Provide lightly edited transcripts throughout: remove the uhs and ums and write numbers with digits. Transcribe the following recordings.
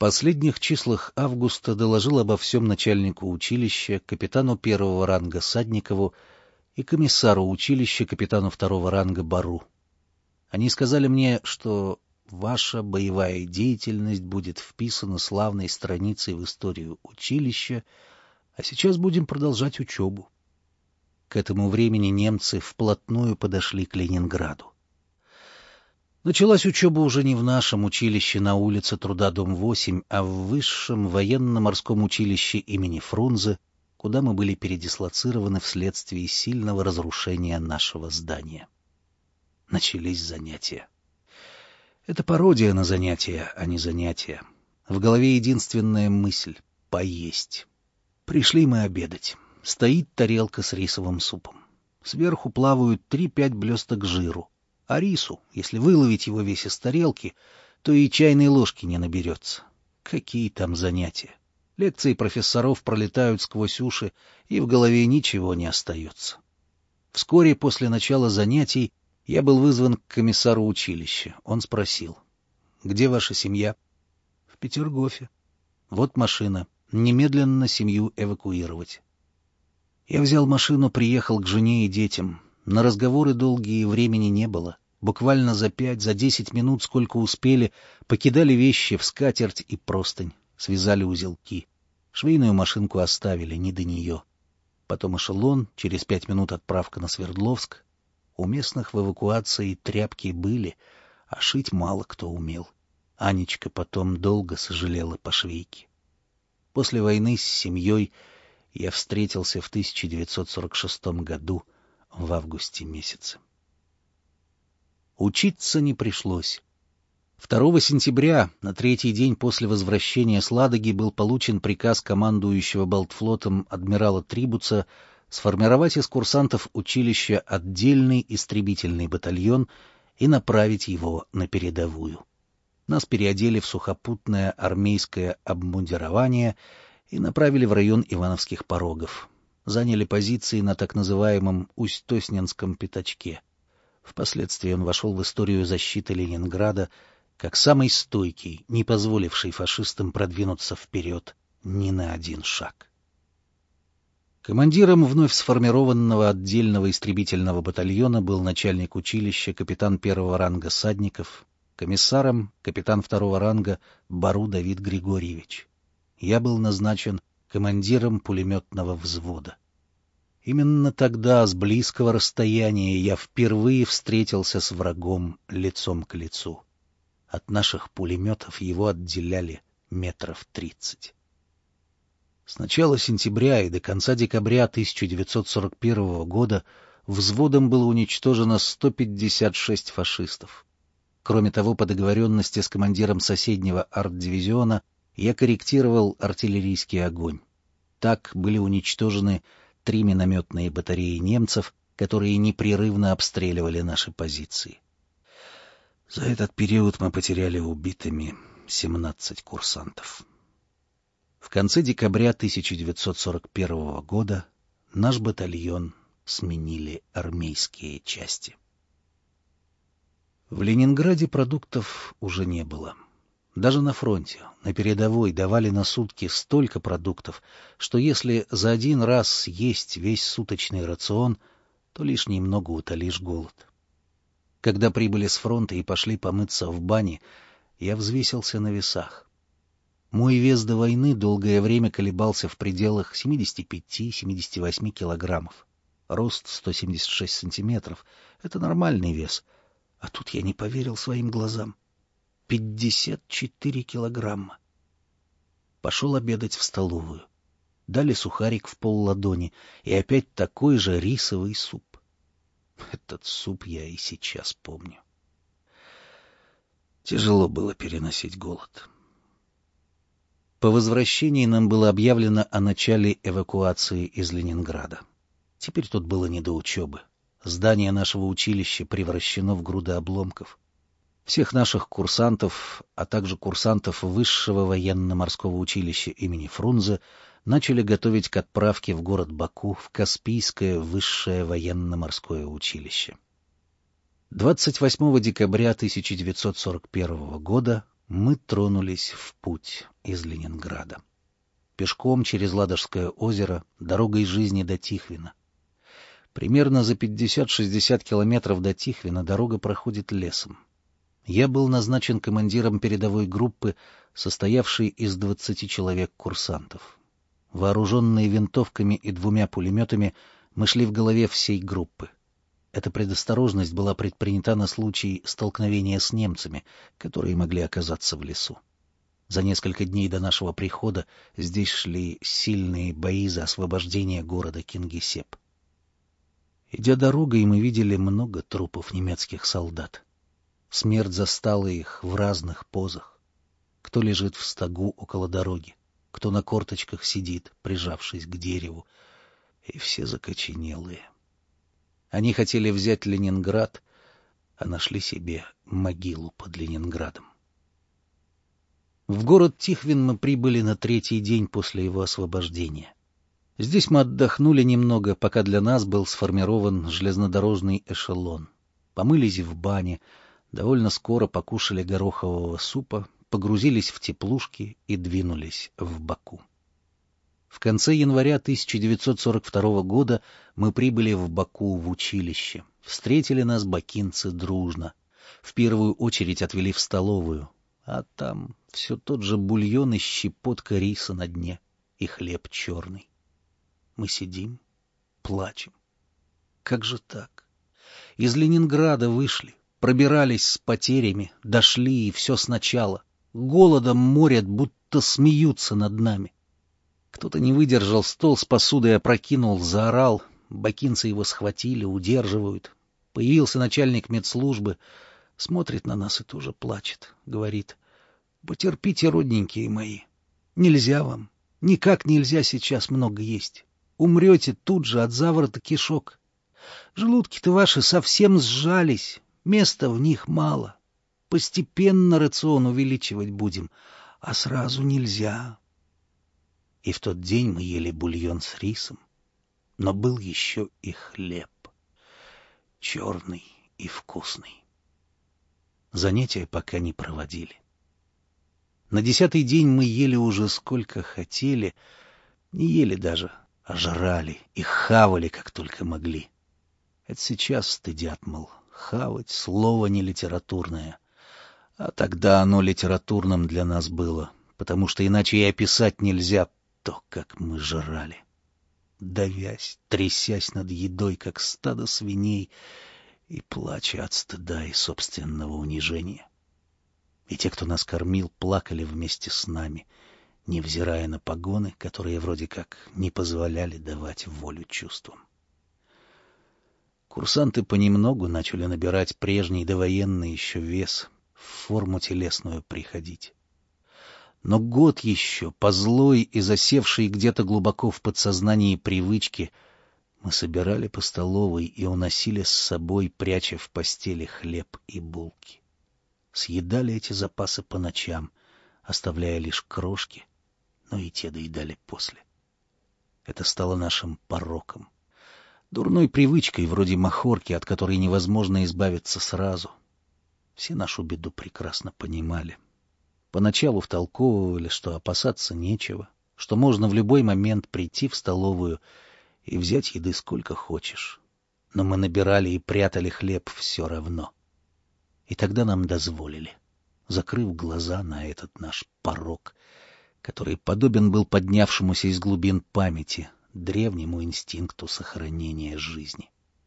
последних числах августа доложил обо всем начальнику училища, капитану первого ранга Садникову и комиссару училища, капитану второго ранга Бару. Они сказали мне, что ваша боевая деятельность будет вписана славной страницей в историю училища, а сейчас будем продолжать учебу. К этому времени немцы вплотную подошли к Ленинграду. Началась учеба уже не в нашем училище на улице Труда, дом 8, а в высшем военно-морском училище имени Фрунзе, куда мы были передислоцированы вследствие сильного разрушения нашего здания. Начались занятия. Это пародия на занятия, а не занятия. В голове единственная мысль — поесть. Пришли мы обедать. Стоит тарелка с рисовым супом. Сверху плавают 3-5 блесток жиру. А рису, если выловить его весь из тарелки, то и чайной ложки не наберется. Какие там занятия? Лекции профессоров пролетают сквозь уши, и в голове ничего не остается. Вскоре после начала занятий я был вызван к комиссару училища. Он спросил: «Где ваша семья?» «В Петергофе». «Вот машина. Немедленно семью эвакуировать». Я взял машину, приехал к жене и детям. На разговоры долгие времени не было. Буквально за 5-10 минут, сколько успели, покидали вещи в скатерть и простынь, связали узелки. Швейную машинку оставили, не до нее. Потом эшелон, через 5 минут отправка на Свердловск. У местных в эвакуации тряпки были, а шить мало кто умел. Анечка потом долго сожалела по швейке. После войны с семьей я встретился в 1946 году в августе месяце. Учиться не пришлось. 2 сентября, на 3-й день после возвращения с Ладоги, был получен приказ командующего Балтфлотом адмирала Трибуца сформировать из курсантов училища отдельный истребительный батальон и направить его на передовую. Нас переодели в сухопутное армейское обмундирование и направили в район Ивановских порогов. Заняли позиции на так называемом Усть-Тосненском пятачке. Впоследствии он вошел в историю защиты Ленинграда как самый стойкий, не позволивший фашистам продвинуться вперед ни на один шаг. Командиром вновь сформированного отдельного истребительного батальона был начальник училища, капитан первого ранга Садников, комиссаром капитан второго ранга Бару Давид Григорьевич. Я был назначен командиром пулеметного взвода. Именно тогда, с близкого расстояния, я впервые встретился с врагом лицом к лицу. От наших пулеметов его отделяли 30 метров. С начала сентября и до конца декабря 1941 года взводом было уничтожено 156 фашистов. Кроме того, по договоренности с командиром соседнего арт-дивизиона я корректировал артиллерийский огонь. Так были уничтожены 3 минометные батареи немцев, которые непрерывно обстреливали наши позиции. За этот период мы потеряли убитыми 17 курсантов. В конце декабря 1941 года наш батальон сменили армейские части. В Ленинграде продуктов уже не было. Даже на фронте, на передовой, давали на сутки столько продуктов, что если за один раз съесть весь суточный рацион, то лишь немного утолишь голод. Когда прибыли с фронта и пошли помыться в бане, я взвесился на весах. Мой вес до войны долгое время колебался в пределах 75-78 килограммов. Рост 176 сантиметров — это нормальный вес. А тут я не поверил своим глазам. 54 килограмма. Пошел обедать в столовую. Дали сухарик в полладони и опять такой же рисовый суп. Этот суп я и сейчас помню. Тяжело было переносить голод. По возвращении нам было объявлено о начале эвакуации из Ленинграда. Теперь тут было не до учебы. Здание нашего училища превращено в груды обломков. Всех наших курсантов, а также курсантов Высшего военно-морского училища имени Фрунзе начали готовить к отправке в город Баку в Каспийское Высшее военно-морское училище. 28 декабря 1941 года мы тронулись в путь из Ленинграда. Пешком через Ладожское озеро, дорогой жизни до Тихвина. Примерно за 50-60 километров до Тихвина дорога проходит лесом. Я был назначен командиром передовой группы, состоявшей из 20 человек-курсантов. Вооруженные винтовками и 2 пулеметами, мы шли в голове всей группы. Эта предосторожность была предпринята на случай столкновения с немцами, которые могли оказаться в лесу. За несколько дней до нашего прихода здесь шли сильные бои за освобождение города Кингисепп. Идя дорогой, мы видели много трупов немецких солдат. Смерть застала их в разных позах. Кто лежит в стогу около дороги, кто на корточках сидит, прижавшись к дереву, и все закоченелые. Они хотели взять Ленинград, а нашли себе могилу под Ленинградом. В город Тихвин мы прибыли на 3-й день после его освобождения. Здесь мы отдохнули немного, пока для нас был сформирован железнодорожный эшелон. Помылись в бане, довольно скоро покушали горохового супа, погрузились в теплушки и двинулись в Баку. В конце января 1942 года мы прибыли в Баку в училище. Встретили нас бакинцы дружно. В первую очередь отвели в столовую, а там все тот же бульон и щепотка риса на дне, и хлеб черный. Мы сидим, плачем. Как же так? Из Ленинграда вышли, пробирались с потерями, дошли, и все сначала. Голодом морят, будто смеются над нами. Кто-то не выдержал, стол с посудой опрокинул, заорал. Бакинцы его схватили, удерживают. Появился начальник медслужбы, смотрит на нас и тоже плачет. Говорит: «Потерпите, родненькие мои. Нельзя вам, никак нельзя сейчас много есть. Умрете тут же от заворота кишок. Желудки-то ваши совсем сжались, места в них мало. Постепенно рацион увеличивать будем, а сразу нельзя». И в тот день мы ели бульон с рисом, но был еще и хлеб, черный и вкусный. Занятия пока не проводили. На 10-й день мы ели уже сколько хотели, не ели даже, а жрали и хавали, как только могли. Это сейчас стыдят, мол, хавать — слово не литературное. А тогда оно литературным для нас было, потому что иначе и описать нельзя то, как мы жрали. Давясь, трясясь над едой, как стадо свиней, и плача от стыда и собственного унижения. И те, кто нас кормил, плакали вместе с нами, невзирая на погоны, которые вроде как не позволяли давать волю чувствам. Курсанты понемногу начали набирать прежний довоенный еще вес, в форму телесную приходить. Но год еще, по злой и засевшей где-то глубоко в подсознании привычке, мы собирали по столовой и уносили с собой, пряча в постели хлеб и булки. Съедали эти запасы по ночам, оставляя лишь крошки, но и те доедали после. Это стало нашим пороком, дурной привычкой вроде махорки, от которой невозможно избавиться сразу. Все нашу беду прекрасно понимали. Поначалу втолковывали, что опасаться нечего, что можно в любой момент прийти в столовую и взять еды сколько хочешь. Но мы набирали и прятали хлеб все равно. И тогда нам дозволили, закрыв глаза на этот наш порок, который подобен был поднявшемуся из глубин памяти древнему инстинкту сохранения жизни.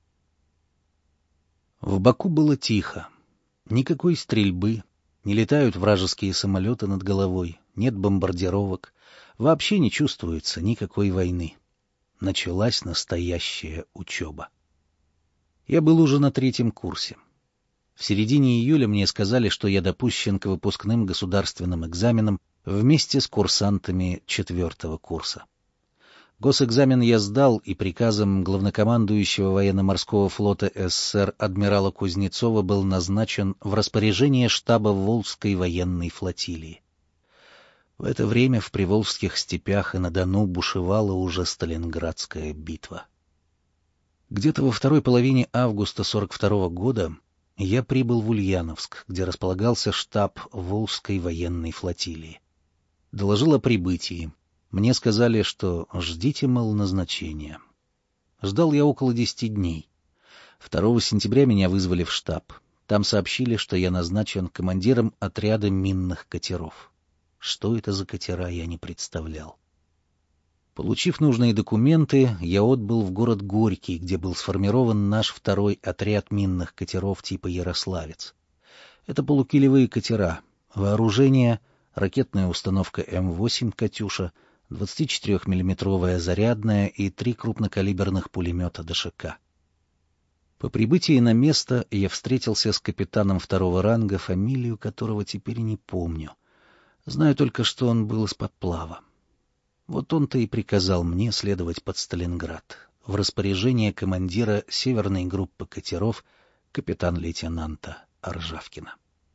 В Баку было тихо. Никакой стрельбы, не летают вражеские самолеты над головой, нет бомбардировок, вообще не чувствуется никакой войны. Началась настоящая учеба. Я был уже на 3-м курсе. В середине июля мне сказали, что я допущен к выпускным государственным экзаменам вместе с курсантами 4-го курса. Госэкзамен я сдал, и приказом главнокомандующего военно-морского флота СССР адмирала Кузнецова был назначен в распоряжение штаба Волжской военной флотилии. В это время в приволжских степях и на Дону бушевала уже Сталинградская битва. Где-то во второй половине августа 1942 года Я прибыл в Ульяновск, где располагался штаб Волжской военной флотилии. Доложил о прибытии. Мне сказали, что ждите, мол, назначения. Ждал я около 10 дней. 2 сентября меня вызвали в штаб. Там сообщили, что я назначен командиром отряда минных катеров. Что это за катера, я не представлял. Получив нужные документы, я отбыл в город Горький, где был сформирован наш 2-й отряд минных катеров типа «Ярославец». Это полукилевые катера, вооружение, ракетная установка М8 «Катюша», 24-миллиметровая зарядная и 3 крупнокалиберных пулемета ДШК. По прибытии на место я встретился с капитаном 2-го ранга, фамилию которого теперь не помню. Знаю только, что он был из подплава. Вот он-то и приказал мне следовать под Сталинград, в распоряжение командира северной группы катеров капитан-лейтенанта Аржавкина.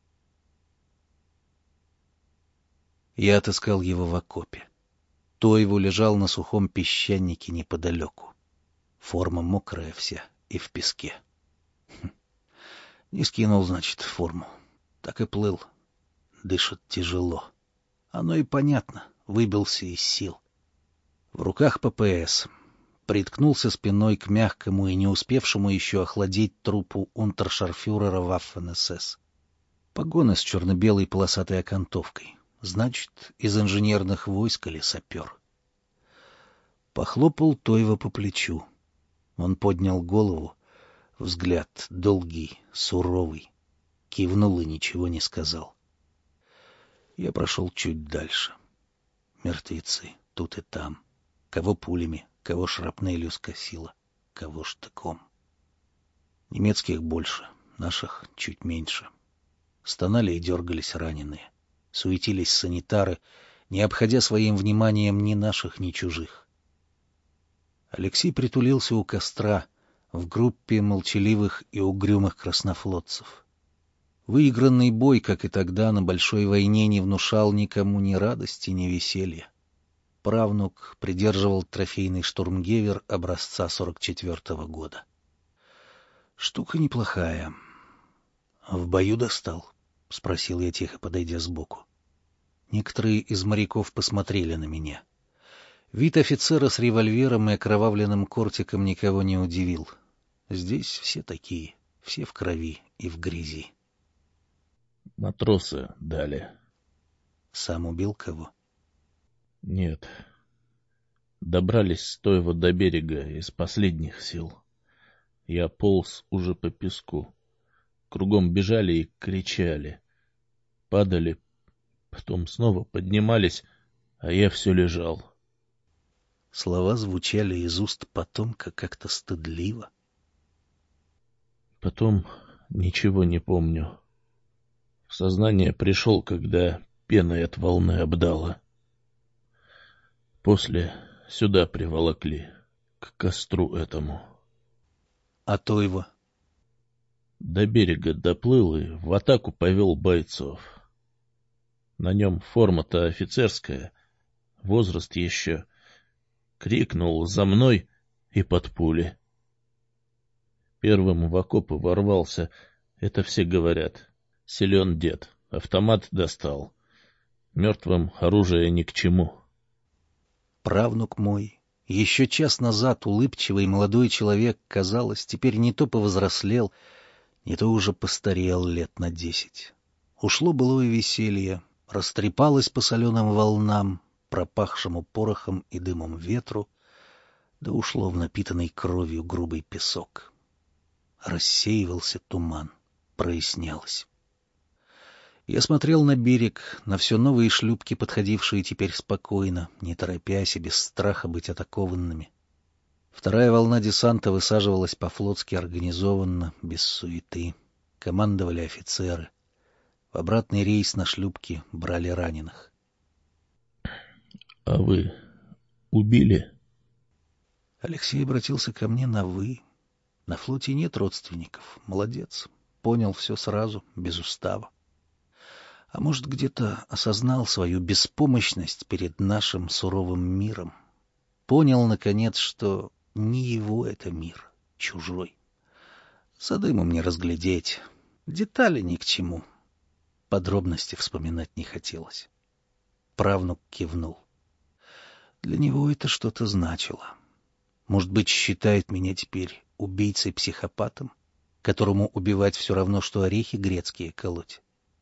Я отыскал его в окопе. Тойву лежал на сухом песчанике неподалеку. Форма мокрая вся и в песке. Не скинул, значит, форму. Так и плыл. Дышит тяжело. Оно и понятно, выбился из сил. В руках ППС. Приткнулся спиной к мягкому и не успевшему еще охладеть трупу унтершарфюрера Waffen-СС. Погоны с черно-белой полосатой окантовкой. Значит, из инженерных войск или сапер. Похлопал Тойва по плечу. Он поднял голову, взгляд долгий, суровый. Кивнул и ничего не сказал. Я прошел чуть дальше. Мертвецы тут и там. Кого пулями, кого шрапнелью скосило, кого штыком. Немецких больше, наших чуть меньше. Стонали и дергались раненые. Суетились санитары, не обходя своим вниманием ни наших, ни чужих. Алексей притулился у костра в группе молчаливых и угрюмых краснофлотцев. Выигранный бой, как и тогда, на большой войне не внушал никому ни радости, ни веселья. Правнук придерживал трофейный штурмгевер образца 44-го года. Штука неплохая. — В бою достал? — спросил я тихо, подойдя сбоку. Некоторые из моряков посмотрели на меня. Вид офицера с револьвером и окровавленным кортиком никого не удивил. Здесь все такие, все в крови и в грязи. — Матросы дали. — Сам убил кого? — Нет. Добрались с Тойва до берега из последних сил. Я полз уже по песку. Кругом бежали и кричали. Падали, потом снова поднимались, а я все лежал. Слова звучали из уст потомка как-то стыдливо. Потом ничего не помню. В сознание пришел, когда пеной от волны обдало. После сюда приволокли, к костру этому. А Тойва? До берега доплыл и в атаку повел бойцов. На нем форма-то офицерская, возраст еще. Крикнул за мной и под пули. Первым в окопы ворвался, это все говорят. Силен дед, автомат достал. Мертвым оружие ни к чему. Правнук мой, еще час назад улыбчивый молодой человек, казалось, теперь не то повзрослел, не то уже постарел лет на 10. Ушло былое веселье, растрепалось по соленым волнам, пропахшему порохом и дымом ветру, да ушло в напитанный кровью грубый песок. Рассеивался туман, прояснялось. Я смотрел на берег, на все новые шлюпки, подходившие теперь спокойно, не торопясь и без страха быть атакованными. Вторая волна десанта высаживалась по-флотски организованно, без суеты. Командовали офицеры. В обратный рейс на шлюпки брали раненых. — А вы убили? Алексей обратился ко мне на «вы». На флоте нет родственников. Молодец. Понял все сразу, без устава. А может, где-то осознал свою беспомощность перед нашим суровым миром. Понял, наконец, что не его это мир, чужой. За дымом не разглядеть. Детали ни к чему. Подробности вспоминать не хотелось. Правнук кивнул. Для него это что-то значило. Может быть, считает меня теперь убийцей-психопатом, которому убивать все равно, что орехи грецкие колоть.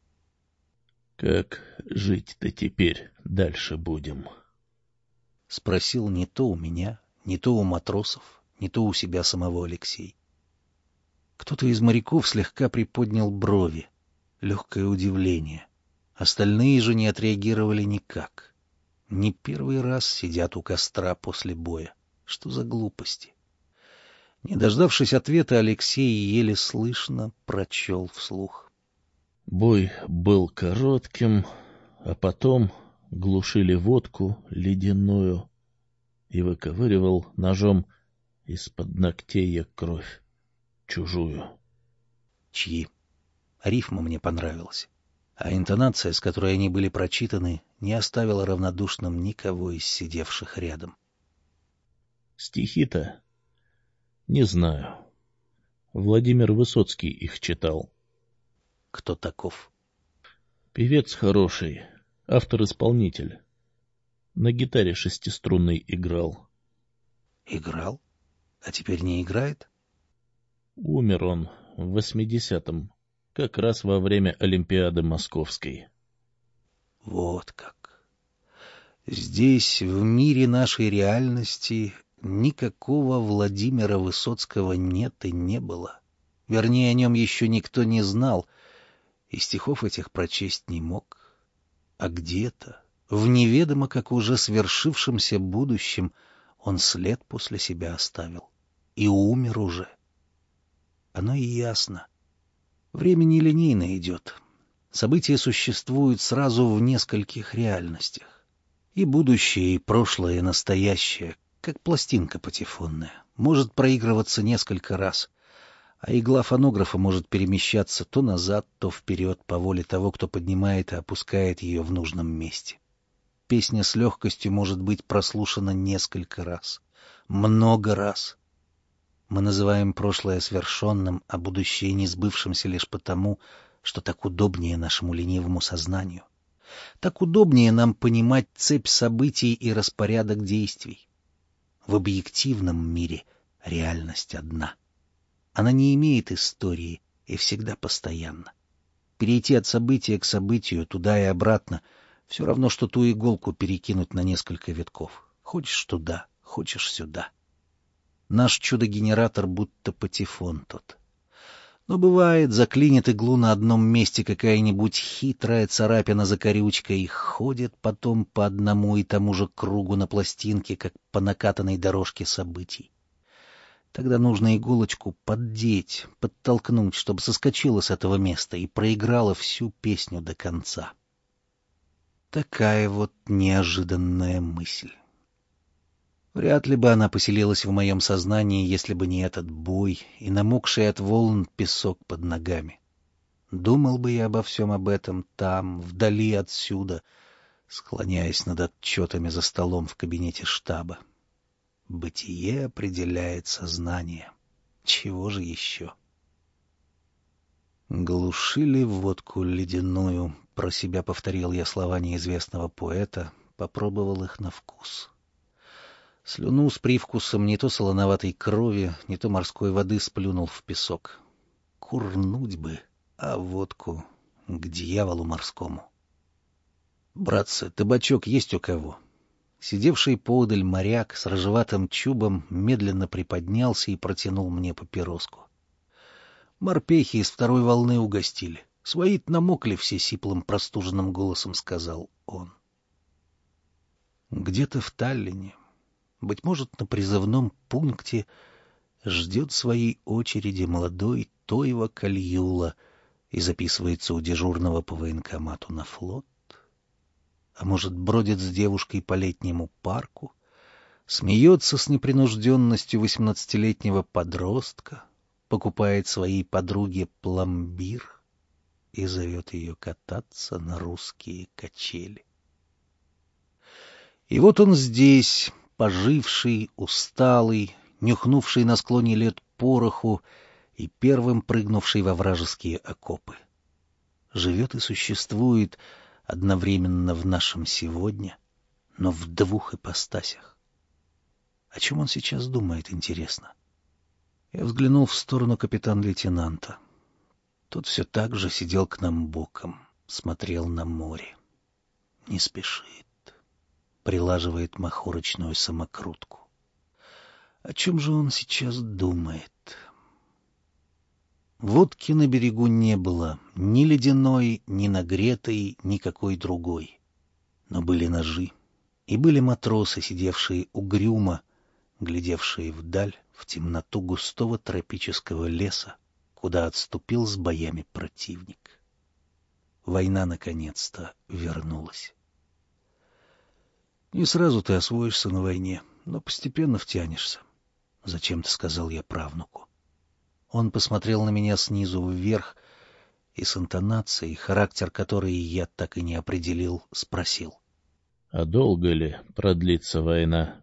Как жить-то теперь дальше будем? Спросил не то у меня, не то у матросов, не то у себя самого Алексей. Кто-то из моряков слегка приподнял брови. Легкое удивление. Остальные же не отреагировали никак. Не первый раз сидят у костра после боя. Что за глупости? Не дождавшись ответа, Алексей еле слышно прочел вслух. Бой был коротким, а потом глушили водку ледяную и выковыривал ножом из-под ногтей я кровь чужую. Чьи? Рифма мне понравилась, а интонация, с которой они были прочитаны, не оставила равнодушным никого из сидевших рядом. Стихи-то? Не знаю. Владимир Высоцкий их читал. Кто таков? Певец хороший, автор-исполнитель. На гитаре шестиструнной играл. Играл? А теперь не играет? Умер он в 80-м, как раз во время Олимпиады Московской. Вот как. Здесь, в мире нашей реальности, никакого Владимира Высоцкого нет и не было. Вернее, о нем еще никто не знал, и стихов этих прочесть не мог. А где-то, в неведомо как уже свершившемся будущем, он след после себя оставил. И умер уже. Оно и ясно. Время нелинейно идет. События существуют сразу в нескольких реальностях. И будущее, и прошлое, и настоящее, как пластинка патефонная, может проигрываться несколько раз, а игла фонографа может перемещаться то назад, то вперед по воле того, кто поднимает и опускает ее в нужном месте. Песня с легкостью может быть прослушана несколько раз, много раз. Мы называем прошлое свершенным, а будущее несбывшимся лишь потому, что так удобнее нашему ленивому сознанию. Так удобнее нам понимать цепь событий и распорядок действий. В объективном мире реальность одна. Она не имеет истории и всегда постоянна. Перейти от события к событию, туда и обратно, все равно, что ту иголку перекинуть на несколько витков. Хочешь туда, хочешь сюда. Наш чудо-генератор будто патефон тот. Но бывает, заклинит иглу на одном месте какая-нибудь хитрая царапина за корючкой и ходит потом по одному и тому же кругу на пластинке, как по накатанной дорожке событий. Тогда нужно иголочку поддеть, подтолкнуть, чтобы соскочила с этого места и проиграла всю песню до конца. Такая вот неожиданная мысль. Вряд ли бы она поселилась в моем сознании, если бы не этот бой и намокший от волн песок под ногами. Думал бы я обо всем об этом там, вдали отсюда, склоняясь над отчетами за столом в кабинете штаба. Бытие определяет сознание. Чего же еще? Глушили водку ледяную, про себя повторил я слова неизвестного поэта, попробовал их на вкус. Слюну с привкусом не то солоноватой крови, не то морской воды сплюнул в песок. Курнуть бы, а водку к дьяволу морскому. «Братцы, табачок есть у кого?» Сидевший поодаль моряк с рыжеватым чубом медленно приподнялся и протянул мне папироску. «Морпехи из второй волны угостили. Свои-то намокли все», — сиплым простуженным голосом сказал он. Где-то в Таллине, быть может, на призывном пункте, ждет своей очереди молодой Тойва Кальюла и записывается у дежурного по военкомату на флот. А может, бродит с девушкой по летнему парку, смеется с непринужденностью 18-летнего подростка, покупает своей подруге пломбир и зовет ее кататься на русские качели. И вот он здесь, поживший, усталый, нюхнувший на склоне лет пороху и первым прыгнувший во вражеские окопы. Живет и существует одновременно в нашем сегодня, но в двух ипостасях. О чем он сейчас думает, интересно? Я взглянул в сторону капитан-лейтенанта. Тот все так же сидел к нам боком, смотрел на море. Не спешит. Прилаживает махорочную самокрутку. О чем же он сейчас думает? Водки на берегу не было, ни ледяной, ни нагретой, никакой другой. Но были ножи, и были матросы, сидевшие угрюмо, глядевшие вдаль, в темноту густого тропического леса, куда отступил с боями противник. Война наконец-то вернулась. Не сразу ты освоишься на войне, но постепенно втянешься, — зачем-то сказал я правнуку. Он посмотрел на меня снизу вверх и с интонацией, характер которой я так и не определил, спросил. — А долго ли продлится война?